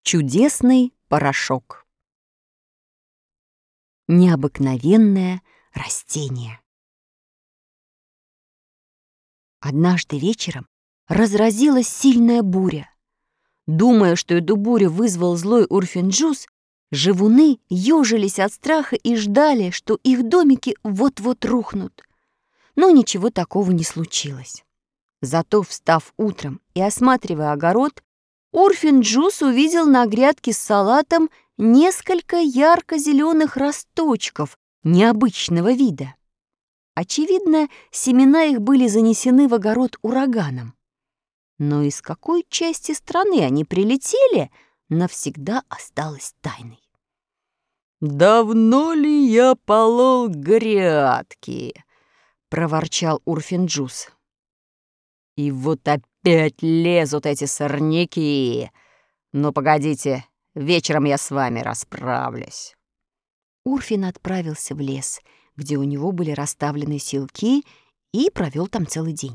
Чудесный порошок. Необыкновенное растение. Однажды вечером разразилась сильная буря. Думая, что эту бурю вызвал злой Урфин-Джюс, живуны ёжились от страха и ждали, что их домики вот-вот рухнут. Но ничего такого не случилось. Зато, встав утром и осматривая огород, Урфин-Джюс увидел на грядке с салатом несколько ярко-зеленых росточков необычного вида. Очевидно, семена их были занесены в огород ураганом. Но из какой части страны они прилетели, навсегда осталось тайной. «Давно ли я полол грядки?» — проворчал Урфин-Джюс. «И вот опять лезут эти сорняки. Но погодите, вечером я с вами расправлюсь». Урфин отправился в лес, где у него были расставлены силки, и провел там целый день.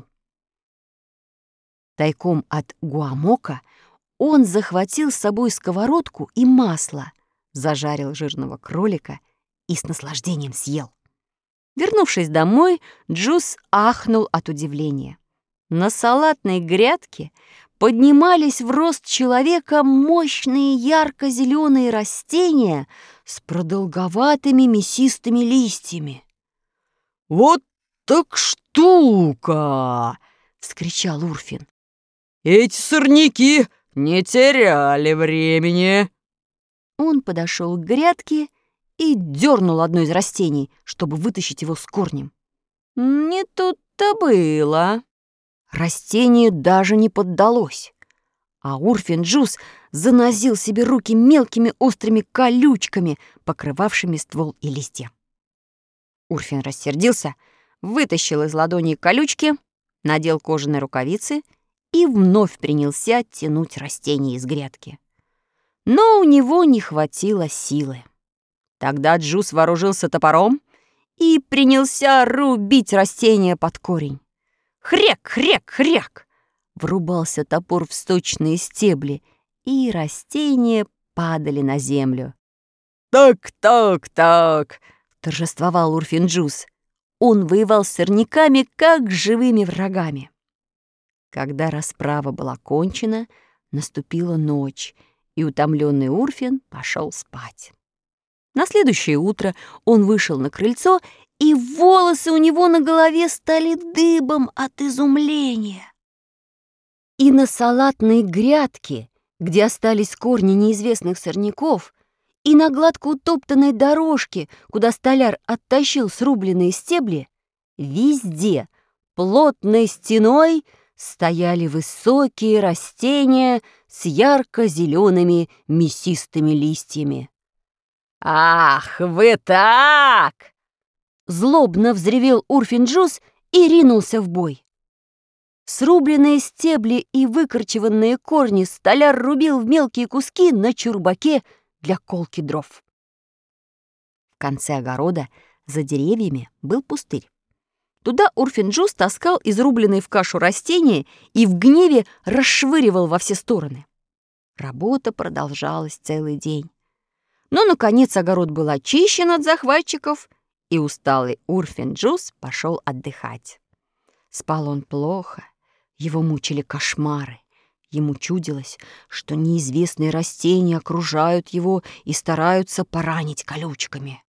Тайком от Гуамока он захватил с собой сковородку и масло, зажарил жирного кролика и с наслаждением съел. Вернувшись домой, Джюс ахнул от удивления. На салатной грядке поднимались в рост человека мощные ярко-зеленые растения с продолговатыми мясистыми листьями. «Вот так штука!» — вскричал Урфин. «Эти сорняки не теряли времени!» Он подошел к грядке и дернул одно из растений, чтобы вытащить его с корнем. Не тут-то было. Растение даже не поддалось, а Урфин-Джюс занозил себе руки мелкими острыми колючками, покрывавшими ствол и листья. Урфин рассердился, вытащил из ладони колючки, надел кожаные рукавицы и вновь принялся тянуть растение из грядки. Но у него не хватило силы. Тогда Джюс вооружился топором и принялся рубить растение под корень. Хряк, хряк, хряк! Врубался топор в сочные стебли, и растения падали на землю. «Так, так, так!» — торжествовал Урфин-Джюс. Он воевал с сорняками, как с живыми врагами. Когда расправа была кончена, наступила ночь, и утомленный Урфин пошел спать. На следующее утро он вышел на крыльцо, и волосы у него на голове стали дыбом от изумления. И на салатной грядке, где остались корни неизвестных сорняков, и на гладко утоптанной дорожке, куда столяр оттащил срубленные стебли, везде плотной стеной стояли высокие растения с ярко-зелеными мясистыми листьями. «Ах, вы так!» Злобно взревел Урфин-Джюс и ринулся в бой. Срубленные стебли и выкорчеванные корни столяр рубил в мелкие куски на чурбаке для колки дров. В конце огорода за деревьями был пустырь. Туда Урфин-Джюс таскал изрубленные в кашу растения и в гневе расшвыривал во все стороны. Работа продолжалась целый день. Но, наконец, огород был очищен от захватчиков, и усталый Урфин-Джюс пошел отдыхать. Спал он плохо, его мучили кошмары. Ему чудилось, что неизвестные растения окружают его и стараются поранить колючками.